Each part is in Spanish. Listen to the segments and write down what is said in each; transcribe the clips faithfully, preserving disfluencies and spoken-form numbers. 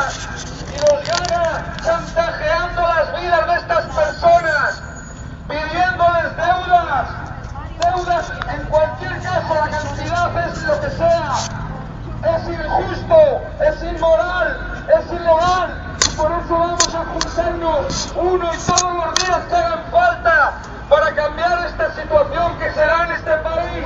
vidas y los gana chantajeando las vidas de estas personas, pidiéndoles deudas, deudas en cualquier caso, la cantidad es lo que sea. Es injusto, es inmoral, es ilegal y por eso vamos a juntarnos uno y todos los días que hagan falta para cambiar esta situación que será en este país.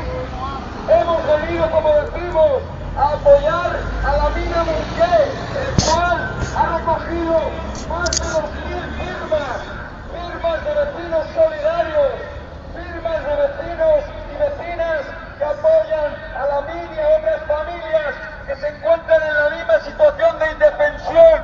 Hemos venido, como decimos, a apoyar a la mina Munqué, el cual ha recogido más de dos mil firmas, firmas de vecinos solidarios, firmas de vecinos y vecinas que apoyan a la mina y a otras familias que se encuentran en la misma situación de indefensión.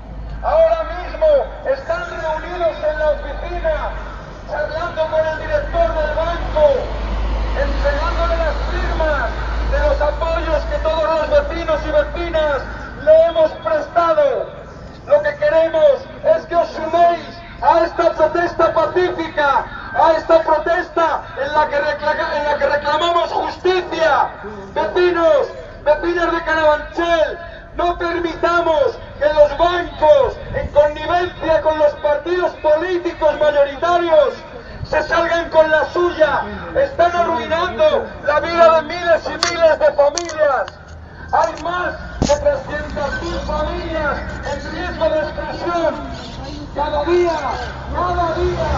Ahora mismo están reunidos en la oficina, charlando con el director del banco, entregándole las firmas de los apoyos que todos los vecinos y vecinas le hemos prestado. Lo que queremos es que os suméis a esta protesta pacífica, a esta protesta en la que, reclama, en la que reclamamos justicia. Vecinos, vecinas de Carabanchel, no permitamos que los bancos, en connivencia con los partidos políticos mayoritarios, se salgan con la suya. Están arruinando la vida de miles y miles de familias. Hay más de trescientas mil familias en riesgo de exclusión. Cada día, cada día,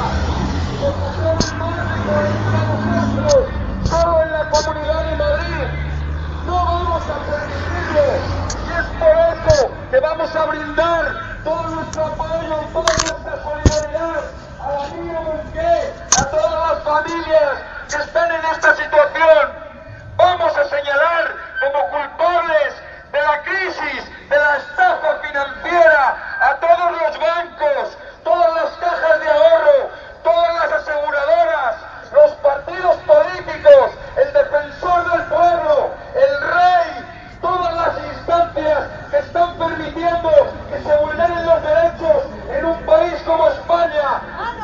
se suceden más de cuarenta casos solo en la Comunidad de Madrid. No vamos a permitirlo y es por eso que vamos a brindar todo nuestro apoyo y toda nuestra solidaridad a la mina Munqué, a todas las familias que están en esta situación. Vamos a señalar como culpables de la crisis, de la estafa financiera, a todos los bancos, todas las cajas de ahorro, todas las aseguradoras, los partidos políticos, el defensor del pueblo, el rey, todas las instancias que están permitiendo que se vulneren los derechos en un país como España,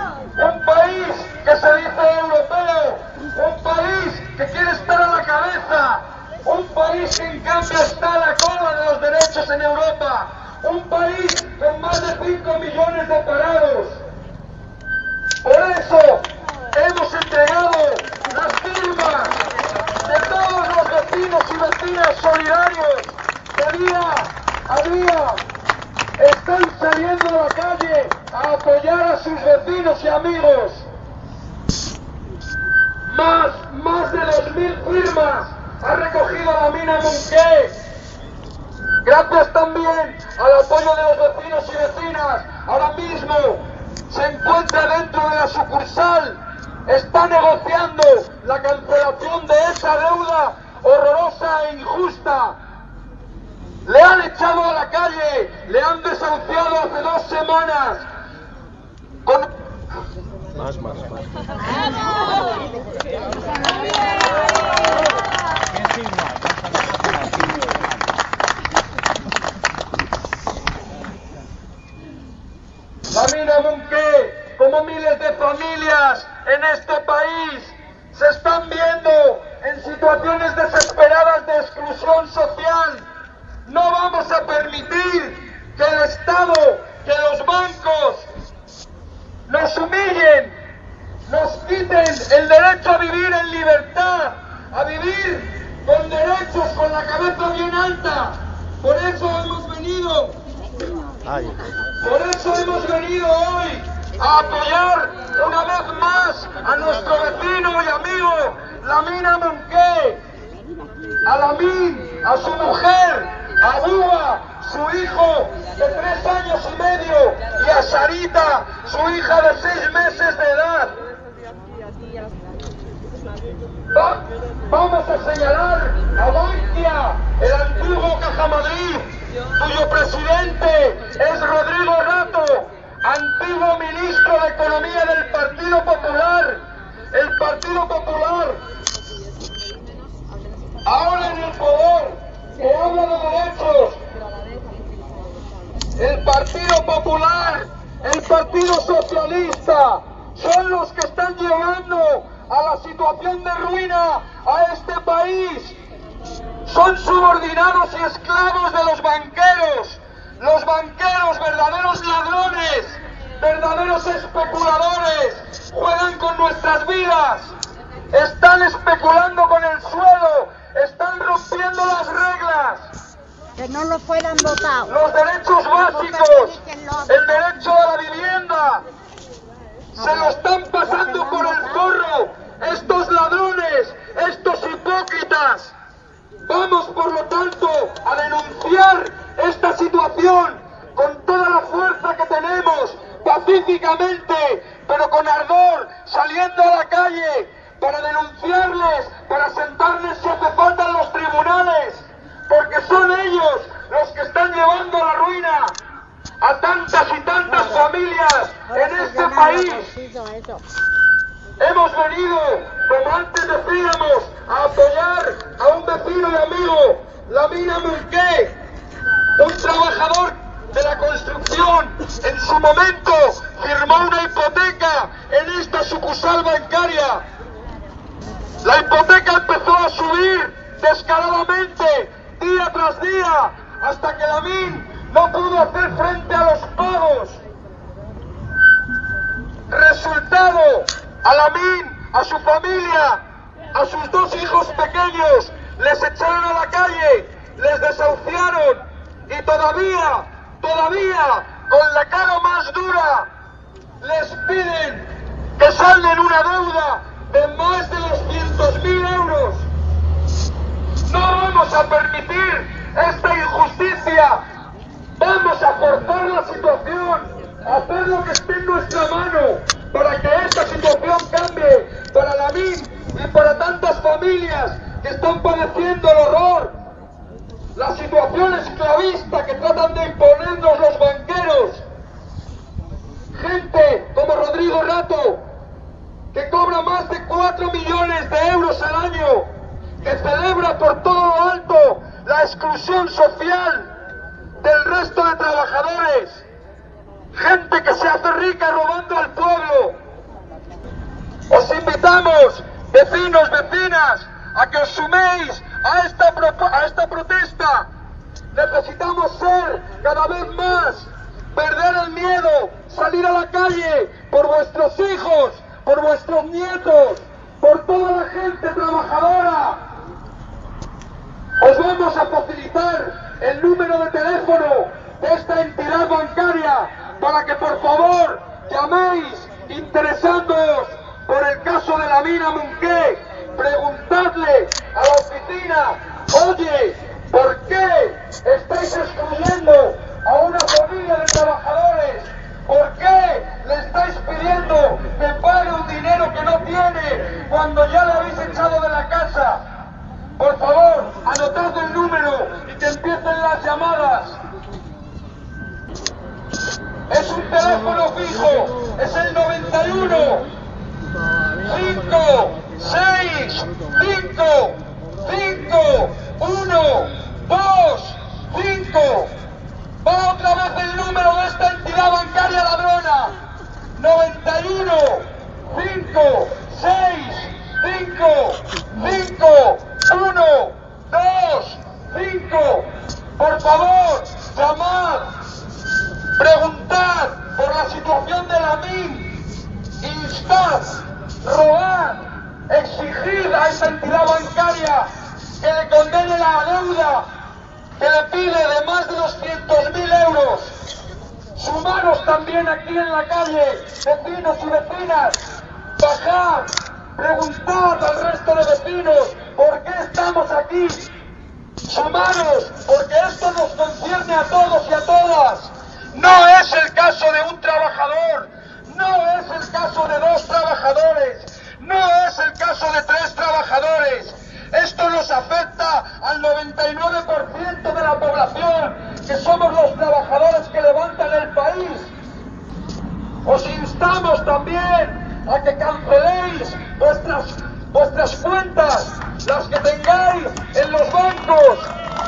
un país que se dice europeo, un país que quiere estar a la cabeza, un país que en cambio está a la cola de los derechos en Europa, un país con más de cinco millones de parados. Por eso hemos entregado las firmas de todos los vecinos y vecinas solidarios que día a día están saliendo a la calle a apoyar a sus vecinos y amigos. Más, más de dos mil firmas ha recogido la mina Munqué. Gracias también al apoyo de los vecinos y vecinas. Ahora mismo se encuentra dentro de la sucursal, está negociando la cancelación de esa deuda horrorosa e injusta. Le han echado a la calle, le han desahuciado hace dos semanas. Con... Más, más, más. La mina Munqué, como miles de familias en este país, se están viendo en situaciones desesperadas de exclusión social. No vamos a permitir que el Estado, que los bancos nos humillen, nos quiten el derecho a vivir en libertad, a vivir con derechos, con la cabeza bien alta. Por eso hemos venido, por eso hemos venido hoy a apoyar una vez más a nuestro vecino y amigo, la mina Munqué, a Lamin, a su mujer, a Búa, su hijo de tres años y medio, y a Sarita, su hija de seis meses de edad. Va, vamos a señalar a Bankia, el antiguo Caja Madrid, cuyo presidente es Rodrigo Rato, antiguo ministro de Economía del Partido Popular. El Partido Popular, ahora en el poder, que habla de derechos. El Partido Popular, el Partido Socialista, son los que están llevando a la situación de ruina a este país. Son subordinados y esclavos de los banqueros. Los banqueros que no lo fueran votado. Los derechos básicos, el derecho a la vivienda, se lo están pasando por el forro estos ladrones, estos hipócritas. Vamos, por lo tanto, a denunciar esta situación con toda la fuerza que tenemos, pacíficamente, pero con ardor, saliendo a la calle para denunciarles, para sentarles si hace falta en los tribunales, porque son ellos los que están llevando a la ruina a tantas y tantas familias en este país. Hemos venido, como antes decíamos, a apoyar a un vecino y amigo, Lamina Munqué, un trabajador de la construcción. En su momento firmó una hipoteca en esta sucursal bancaria. La hipoteca empezó a subir descaradamente, día tras día, hasta que Lamin no pudo hacer frente a los pagos. Resultado, a Lamin, a su familia, a sus dos hijos pequeños, les echaron a la calle, les desahuciaron y todavía, todavía, con la cara más dura, les piden que salden una deuda de más de doscientos mil euros. No vamos a permitir esta injusticia. Vamos a forzar la situación, a hacer lo que esté en nuestra mano para que esta situación cambie para Lamin y para tantas familias que están padeciendo el horror, la situación esclavista que tratan de imponernos los banqueros. Gente como Rodrigo Rato, que cobra más de cuatro millones de euros al año, que celebra por todo lo alto la exclusión social del resto de trabajadores. Gente que se hace rica robando al pueblo. Os invitamos, vecinos, vecinas, a que os suméis a esta, a esta protesta. Necesitamos ser cada vez más, perder el miedo, salir a la calle por vuestros hijos, por vuestros nietos, por toda la gente trabajadora. Os vamos a facilitar el número de teléfono de esta entidad bancaria para que por favor llaméis interesándoos por el caso de Lamina Munqué. Preguntadle a la oficina, oye, ¿por qué estáis excluyendo a una familia de trabajadores? ¿Por qué le estáis pidiendo que pague un dinero que no tiene cuando ya le habéis echado de la casa? Por favor, anotad el número y que empiecen las llamadas. Es un teléfono fijo, es el noventa y uno, cinco, seis, cinco, cinco, uno, dos, cinco. Va otra vez el número de esta entidad bancaria ladrona. noventa y uno, cinco, seis, cinco, cinco, uno, dos, cinco. Por favor, llamad, preguntad por la situación de Lamin, instad, rogad, exigid a esa entidad bancaria que le condene la deuda que le pide de más de doscientos mil euros. Sumaros también aquí en la calle, vecinos y vecinas, bajad, preguntad al resto de vecinos por qué estamos aquí. Sumaros, porque esto nos concierne a todos y a todas. No es el caso de un trabajador, no es el caso de dos trabajadores, no es el caso de tres trabajadores. Esto nos afecta al noventa y nueve por ciento de la población, que somos los trabajadores que levantan el país. Os instamos también a que canceléis vuestras, vuestras cuentas, las que tengáis en los bancos.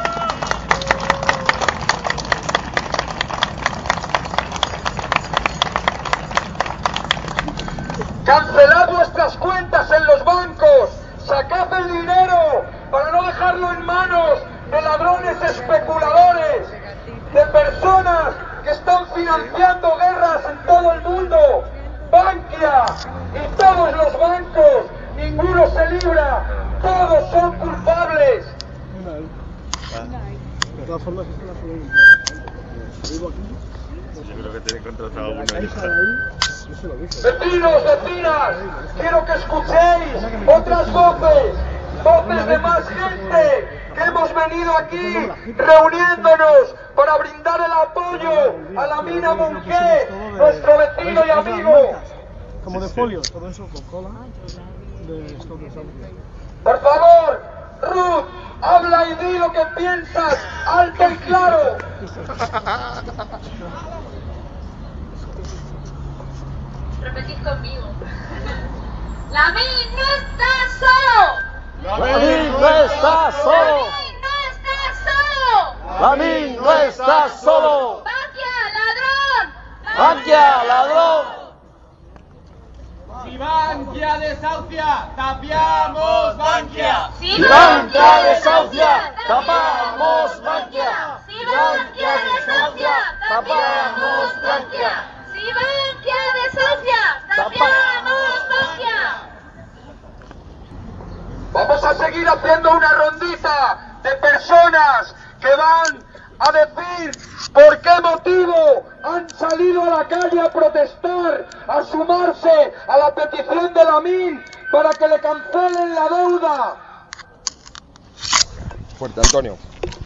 Cancelad vuestras cuentas en los bancos, sacad el dinero para no dejarlo en manos de ladrones especuladores, de personas que están financiando guerras en todo el mundo. Bankia y todos los bancos, ninguno se libra, todos son culpables. todas formas, esto la puedo ir. Vivo aquí. Yo creo que tiene contratado una hija. Vecinos, vecinas, quiero que escuchéis otras voces, voces de más gente que hemos venido aquí reuniéndonos para brindar el apoyo a la mina Monqué, nuestro vecino y amigo. Como de folio, todo eso con cola de estos de Saucia. Por favor, Ruth, habla y di lo que piensas, alto y claro. Repetid conmigo. ¡Lavín no está solo! ¡Lavín no está solo! ¡Lavín no está solo! ¡Lavín no está solo! ¡Bankia, ladrón! ¡Bankia, ladrón! Si Bankia desahucia, tapiamos Bankia. Si Bankia desahucia, tapamos Bankia. Si Bankia desahucia, tapiamos Bankia. Si Bankia desahucia, tapiamos Bankia. Vamos a seguir haciendo una rondita de personas que van a decir por qué motivo han salido a la calle a protestar, a sumarse a la petición de Lamin para que le cancelen la deuda. Fuerte, Antonio.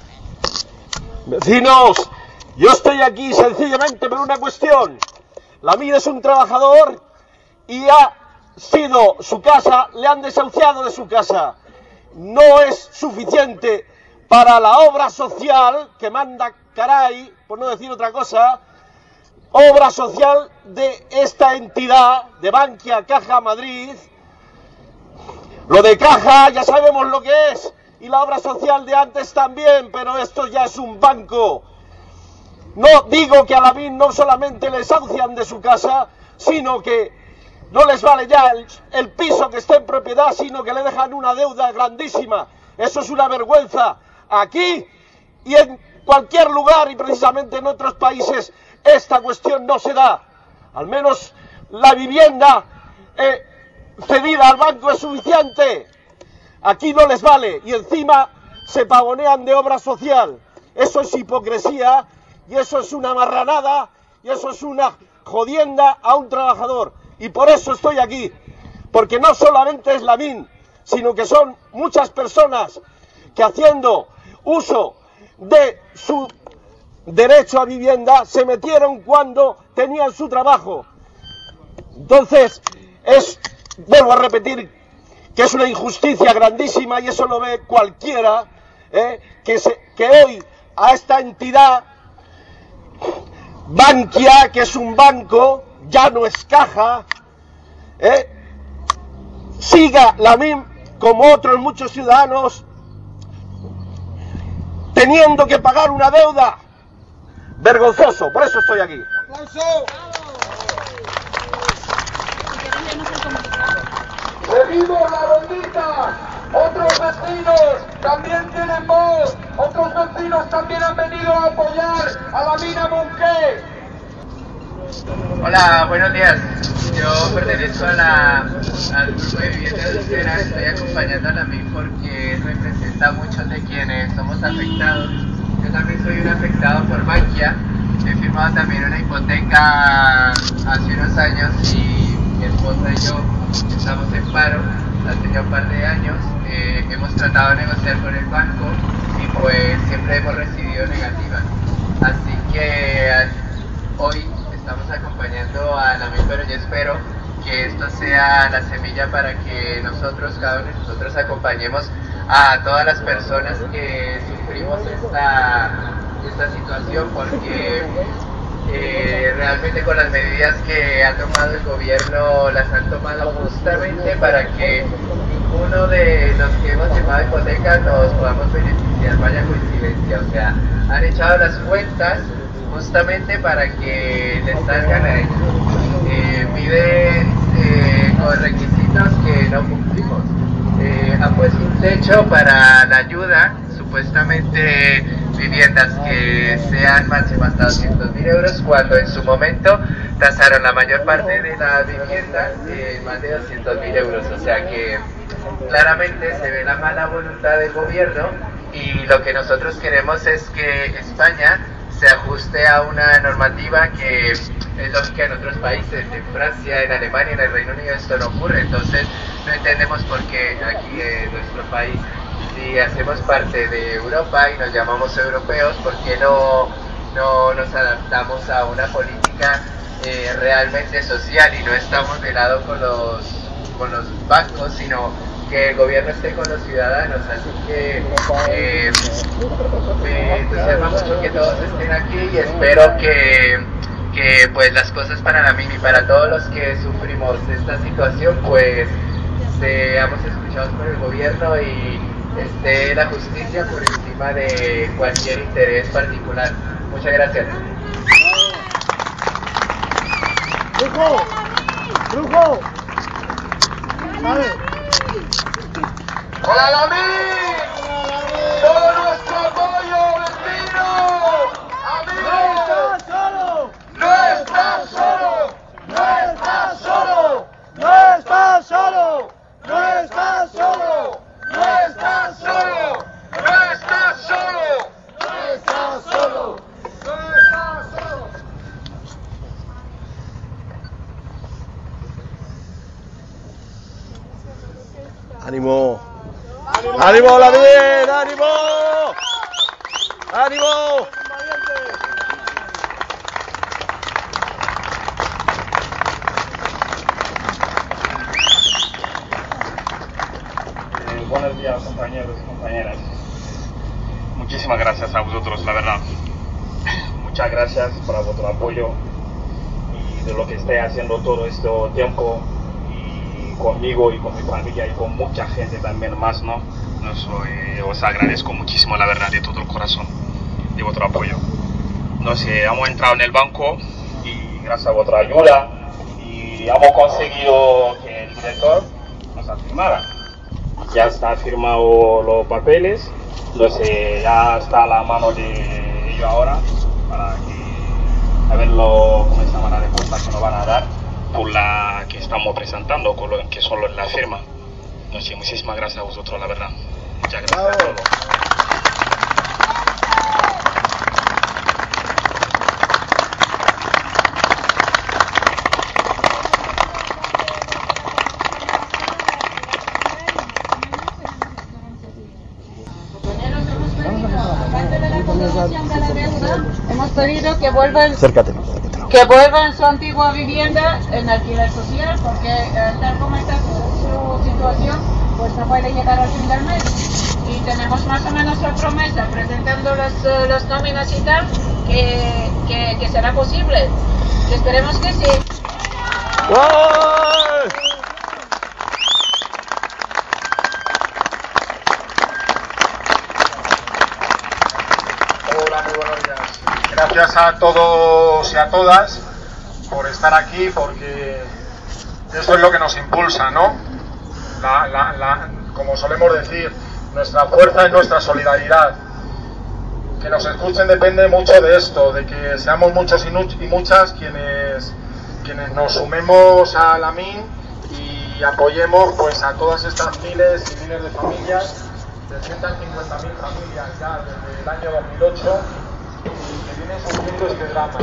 Vecinos, yo estoy aquí sencillamente por una cuestión. Lamin es un trabajador y ha sido su casa, le han desahuciado de su casa. No es suficiente para la obra social que manda caray, por no decir otra cosa, obra social de esta entidad, de Bankia Caja Madrid. Lo de Caja ya sabemos lo que es, y la obra social de antes también, pero esto ya es un banco. No digo que a Lamin no solamente le desahucian de su casa, sino que no les vale ya el, el piso que esté en propiedad, sino que le dejan una deuda grandísima. Eso es una vergüenza. Aquí y en cualquier lugar, y precisamente en otros países, esta cuestión no se da. Al menos la vivienda eh, cedida al banco es suficiente. Aquí no les vale, y encima se pavonean de obra social. Eso es hipocresía, y eso es una marranada, y eso es una jodienda a un trabajador. Y por eso estoy aquí, porque no solamente es Lamin, sino que son muchas personas que, haciendo uso de su derecho a vivienda, se metieron cuando tenían su trabajo. Entonces, es, vuelvo a repetir, que es una injusticia grandísima, y eso lo ve cualquiera, ¿eh? que, se, que hoy a esta entidad, Bankia, que es un banco, ya no es Caja, ¿eh? siga Lamin como otros muchos ciudadanos teniendo que pagar una deuda. Vergonzoso, por eso estoy aquí. ¡Aplauso! Seguimos la rondita. Otros vecinos también tienen voz. Otros vecinos también han venido a apoyar a la mina Monqué. Hola, buenos días. Yo pertenezco a la, al grupo de vivienda de Lucera. Estoy acompañando a Lamin porque representa a muchos de quienes somos afectados. Yo también soy un afectado por Bankia. He firmado también una hipoteca hace unos años y mi esposa y yo estamos en paro hace ya un par de años. Eh, hemos tratado de negociar con el banco y pues siempre hemos recibido negativas. Así que hoy estamos acompañando a Lamin, pero yo espero que esto sea la semilla para que nosotros, cada uno de nosotros, acompañemos a todas las personas que sufrimos esta, esta situación, porque eh, realmente con las medidas que ha tomado el gobierno las han tomado justamente para que ninguno de los que hemos firmado hipoteca nos podamos beneficiar. Vaya coincidencia, o sea, han echado las cuentas justamente para que les salgan a ellos. Eh, piden eh, con requisitos que no cumplimos. Eh, han puesto un techo para la ayuda, supuestamente viviendas que sean máximo hasta doscientos mil euros, cuando en su momento tasaron la mayor parte de las viviendas en más de doscientos mil euros. O sea que claramente se ve la mala voluntad del gobierno y lo que nosotros queremos es que España se ajuste a una normativa que es lógica en otros países. En Francia, en Alemania, en el Reino Unido esto no ocurre, entonces no entendemos por qué aquí en nuestro país, si hacemos parte de Europa y nos llamamos europeos, ¿por qué no, no nos adaptamos a una política eh, realmente social y no estamos de lado con los, con los bancos, sino que el gobierno esté con los ciudadanos? Así que eh, me entusiasma mucho que todos estén aquí y espero que, que pues las cosas para la MIM y para todos los que sufrimos esta situación pues seamos escuchados por el gobierno y esté la justicia por encima de cualquier interés particular. Muchas gracias. ¡Brujo! ¡Brujo! ¡Vale! ¡Hola, la MIM! ¡Todo nuestro apoyo, vecinos! ¡Amigos! solo! ¡No estás solo! ¡No estás solo! ¡No estás solo! ¡No estás solo! ¡No estás solo! ¡No estás solo! ¡No estás solo! ¡Ánimo! ¡Ánimo, la bien! ¡Ánimo! ¡Ánimo! Eh, buenos días, compañeros y compañeras. Muchísimas gracias a vosotros, la verdad. Muchas gracias por vuestro apoyo y de lo que estáis haciendo todo este tiempo y conmigo y con mi familia y con mucha gente también más, ¿no? No soy, os agradezco muchísimo, la verdad, de todo el corazón, de vuestro apoyo. No sé, hemos entrado en el banco y gracias a vuestra ayuda y hemos conseguido que el director nos firmara. Ya está firmado los papeles, entonces ya está a la mano de ellos ahora para que a ver lo, cómo se llama la respuesta que nos van a dar por la que estamos presentando, con lo que son la firma. Entonces, muchísimas gracias a vosotros, la verdad. Muchas gracias a todos. Hemos pedido que vuelvan, Acércate. que vuelvan su antigua vivienda en alquiler social, porque eh, tal como está su, su situación, pues no puede llegar al fin del mes. Y tenemos más o menos la promesa, presentando las, uh, las nóminas y tal, que, que, que será posible. Que esperemos que sí. Hola, muy buenos días. Gracias a todos y a todas por estar aquí, porque eso es lo que nos impulsa, ¿no? La, la, la, como solemos decir, nuestra fuerza es nuestra solidaridad. Que nos escuchen depende mucho de esto, de que seamos muchos y muchas quienes, quienes nos sumemos a la MIM y apoyemos pues a todas estas miles y miles de familias, trescientas cincuenta mil familias ya desde el año dos mil ocho, que vienen sufriendo este drama.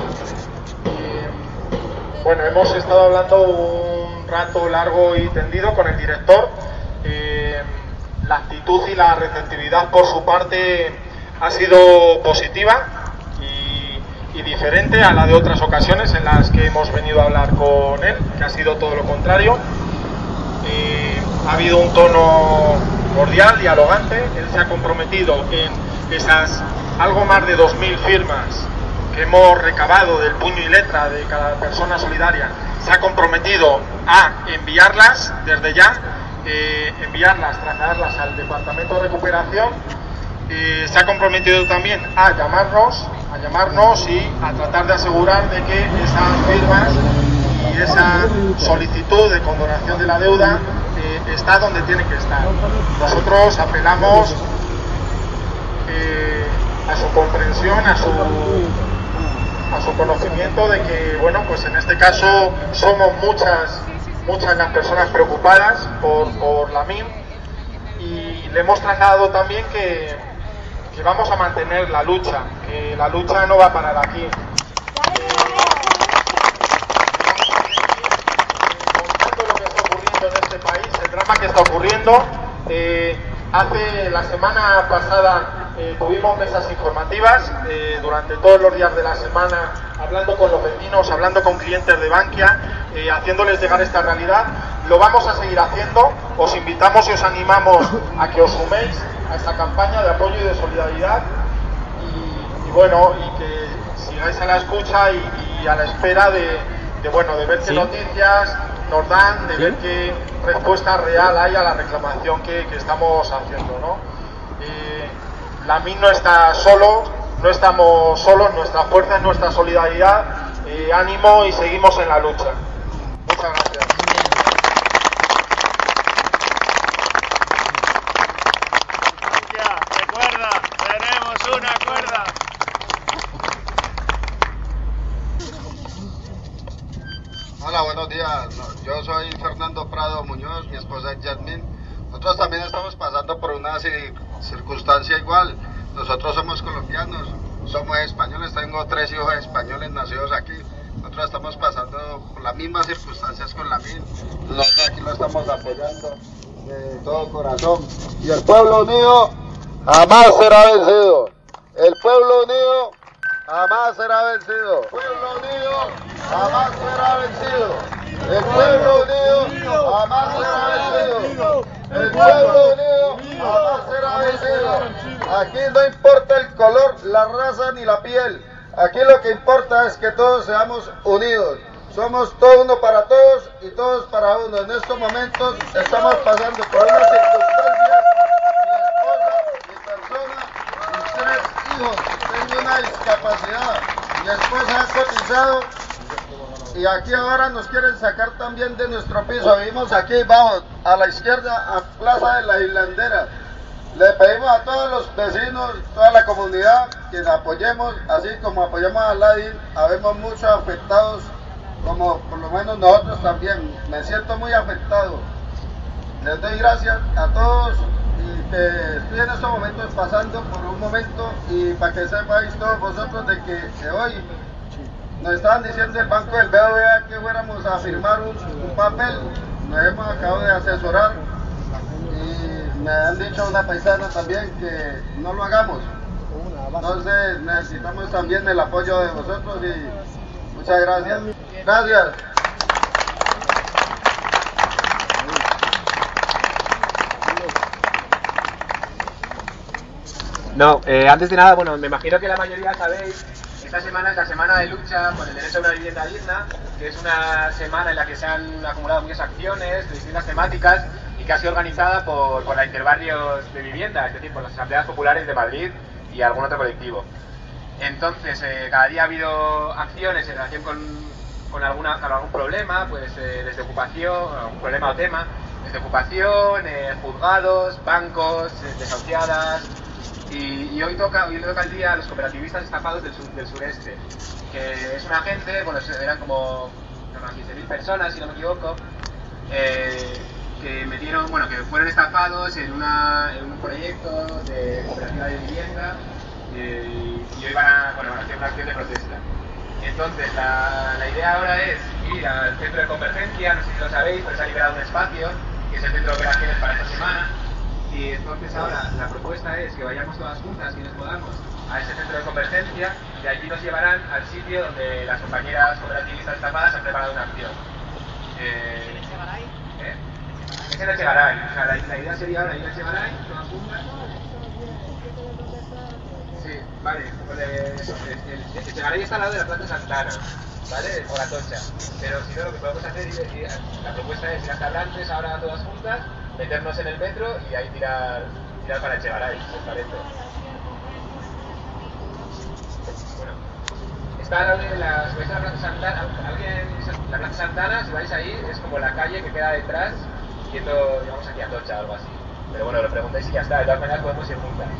Y, bueno, hemos estado hablando un rato largo y tendido con el director. Eh, la actitud y la receptividad por su parte ha sido positiva y, y diferente a la de otras ocasiones en las que hemos venido a hablar con él, que ha sido todo lo contrario. Eh, ha habido un tono cordial, dialogante. Él se ha comprometido en esas algo más de dos mil firmas que hemos recabado del puño y letra de cada persona solidaria. Se ha comprometido a enviarlas desde ya, eh, enviarlas, trasladarlas al Departamento de Recuperación. Eh, se ha comprometido también a llamarnos, a llamarnos y a tratar de asegurar de que esas firmas y esa solicitud de condonación de la deuda eh, está donde tiene que estar. Nosotros apelamos eh, a su comprensión, a su, a su conocimiento de que, bueno, pues en este caso somos muchas, muchas las personas preocupadas por, por la MIM, y le hemos trasladado también que que vamos a mantener la lucha, que la lucha no va a parar aquí. Eh, contando lo que está ocurriendo en este país, el drama que está ocurriendo. Eh, hace la semana pasada eh, tuvimos mesas informativas eh, durante todos los días de la semana, hablando con los vecinos, hablando con clientes de Bankia, eh, haciéndoles llegar esta realidad. Lo vamos a seguir haciendo. Os invitamos y os animamos a que os suméis a esta campaña de apoyo y de solidaridad y, y bueno, y que sigáis a la escucha y, y a la espera de, de bueno, de ver qué ¿Sí? noticias nos dan, de ¿Sí? ver qué respuesta real hay a la reclamación que, que estamos haciendo, ¿no? Eh, la M I N no está solo, no estamos solos, nuestra fuerza es nuestra solidaridad, eh, ánimo y seguimos en la lucha. Muchas gracias. Recuerda, tenemos una cuerda. Hola, buenos días. Yo soy Fernando Prado Muñoz, mi esposa es Yasmín. Nosotros también estamos pasando por una circunstancia igual. Nosotros somos colombianos, somos españoles, tengo tres hijos españoles nacidos aquí. Nosotros estamos pasando por las mismas circunstancias con la M I N. Nosotros aquí lo estamos apoyando de todo corazón. Y el pueblo unido jamás será vencido. El pueblo unido jamás será vencido. El pueblo unido jamás será vencido. El pueblo unido jamás será vencido. El pueblo unido jamás será vencido. Aquí no importa el color, la raza ni la piel. Aquí lo que importa es que todos seamos unidos. Somos todo uno para todos y todos para uno. En estos momentos estamos pasando por una circunstancia. Mi esposa, mi persona, mis tres hijos. Tengo una discapacidad. Mi esposa ha cotizado y aquí ahora nos quieren sacar también de nuestro piso. Vivimos aquí abajo, a la izquierda, a Plaza de la Islandera. Le pedimos a todos los vecinos, toda la comunidad, que nos apoyemos, así como apoyamos a Ladin. Habemos muchos afectados, como por lo menos nosotros también. Me siento muy afectado. Les doy gracias a todos y que estoy en estos momentos pasando por un momento, y para que sepáis todos vosotros de que, que hoy nos estaban diciendo el Banco del B B V A que fuéramos a firmar un, un papel. Nos hemos acabado de asesorar y me han dicho una paisana también que no lo hagamos. Entonces necesitamos también el apoyo de vosotros y muchas gracias. Gracias. No, eh, antes de nada, bueno, me imagino que la mayoría sabéis, esta semana es la semana de lucha por el derecho a una vivienda digna, que es una semana en la que se han acumulado muchas acciones de distintas temáticas y que ha sido organizada por, por la Interbarrios de Vivienda, es decir, por las Asambleas Populares de Madrid y algún otro colectivo. Entonces, eh, cada día ha habido acciones en relación con, con, alguna, con algún problema, pues eh, desde ocupación, algún problema o tema, desde ocupación, eh, juzgados, bancos, eh, desahuciadas. Y, y hoy toca hoy le toca el día a los cooperativistas estafados del, sur, del sureste, que es una gente, bueno, eran como unas quince mil personas, si no me equivoco, eh, que metieron, bueno, que fueron estafados en, una, en un proyecto de cooperativa de vivienda eh, y hoy van a, bueno, van a hacer una acción de protesta. Entonces, la, la idea ahora es ir al centro de convergencia, no sé si lo sabéis, pero se ha liberado un espacio, que es el centro de operaciones para esta semana. Y entonces ahora la propuesta es que vayamos todas juntas, quienes podamos, a ese centro de convergencia, y allí nos llevarán al sitio donde las compañeras cooperativistas estafadas han preparado una acción. Eh, ¿eh? Es en Echegaray, o sea, la, la idea sería ahora ir a Echegaray, todas juntas. Sí, vale, pues el, el Echegaray está al lado de la Plaza Santana, ¿vale? O la Tocha. Pero si no, lo que podemos hacer es, ir, la propuesta es ir hasta Blantes ahora todas juntas, meternos en el metro y ahí tirar, tirar para Echegaray, ¿os parece? Bueno, está al lado de la, si vais a la Plaza Santana, alguien, la Plaza Santana, si vais ahí, es como la calle que queda detrás, yendo, digamos, aquí a Tocha o algo así. Pero bueno, lo preguntáis y ya está, de todas maneras podemos ir juntas.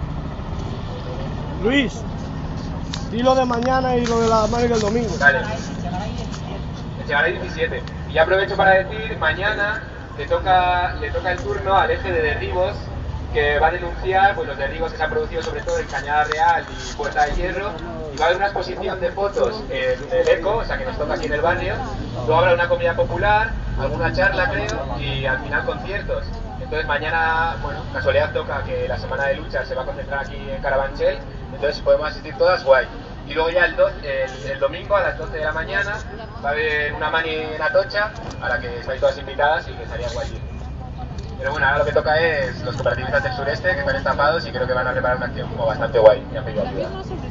Luis, di lo de mañana y lo de la semana y el domingo. Vale. Echegaray diecisiete. Y aprovecho para decir, mañana le toca, le toca el turno al eje de derribos que va a denunciar pues, los derribos que se han producido sobre todo en Cañada Real y Puerta de Hierro, y va a haber una exposición de fotos en el ECO, o sea que nos toca aquí en el barrio, luego habrá una comida popular, alguna charla creo, y al final conciertos. Entonces mañana, bueno, casualidad toca que la semana de lucha se va a concentrar aquí en Carabanchel, entonces si podemos asistir todas, guay. Y luego ya el, do, el, el domingo a las doce de la mañana va a haber una mani en Atocha, a la que estáis todas invitadas y que estaría guay. Pero bueno, ahora lo que toca es los cooperativistas del sureste, que están estafados y creo que van a preparar una acción como bastante guay, y han pedido ayuda.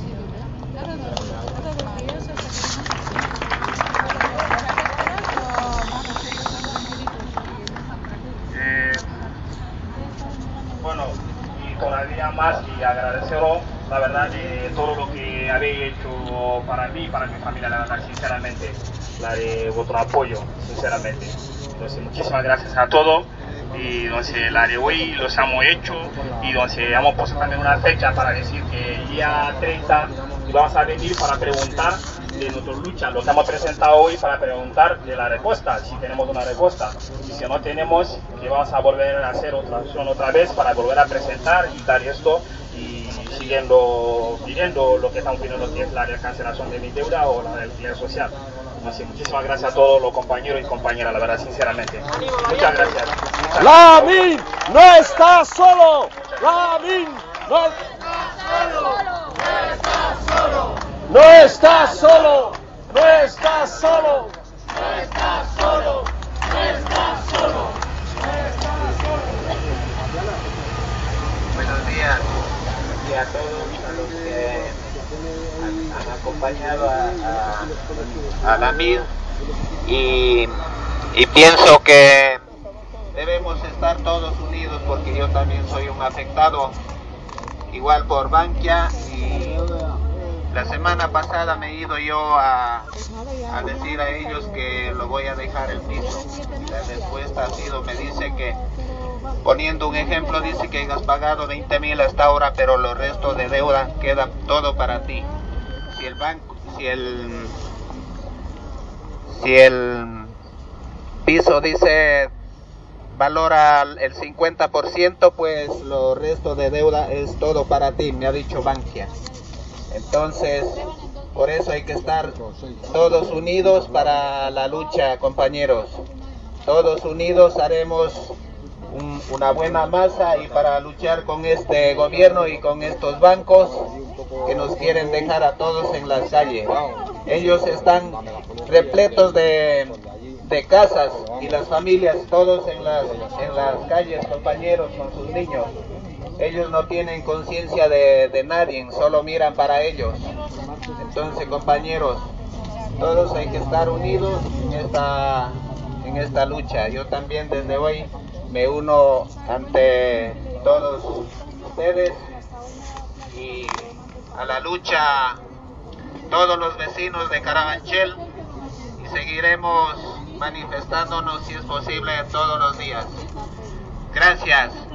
Eh, bueno, y todavía más y agradeceros la verdad de todo lo que habéis hecho para mí y para mi familia, la verdad, sinceramente, la de vuestro apoyo, sinceramente. Entonces, muchísimas gracias a todos. Y entonces la de hoy los hemos hecho y entonces hemos puesto también una fecha para decir que el día treinta vamos a venir para preguntar de nuestras luchas, lo que hemos presentado hoy para preguntar de la respuesta, si tenemos una respuesta, y si no tenemos, que vamos a volver a hacer otra acción otra vez para volver a presentar y dar esto y siguiendo pidiendo lo que estamos pidiendo, que es la cancelación de mi deuda o la del alquiler social. Así, muchísimas gracias a todos los compañeros y compañeras, la verdad, sinceramente. Muchas gracias. Lamin no está solo. Lamin no está solo. No está solo. No está solo. No está solo. No está solo. Buenos días. Y a todos a los que han, han acompañado a, a, a la M I D y, y pienso que debemos estar todos unidos porque yo también soy un afectado igual por Bankia y la semana pasada me he ido yo a, a decir a ellos que lo voy a dejar el piso. La respuesta ha sido, me dice que, poniendo un ejemplo, dice que has pagado veinte mil hasta ahora, pero los restos de deuda queda todo para ti. Si el banco, si el, si el piso dice valora el cincuenta por ciento, pues los restos de deuda es todo para ti, me ha dicho Bankia. Entonces, por eso hay que estar todos unidos para la lucha, compañeros. Todos unidos haremos un, una buena masa y para luchar con este gobierno y con estos bancos que nos quieren dejar a todos en las calles. Ellos están repletos de, de casas y las familias todos en las, en las calles, compañeros, con sus niños. Ellos no tienen conciencia de, de nadie, solo miran para ellos. Entonces, compañeros, todos hay que estar unidos en esta, en esta lucha. Yo también desde hoy me uno ante todos ustedes y a la lucha todos los vecinos de Carabanchel y seguiremos manifestándonos si es posible todos los días. Gracias.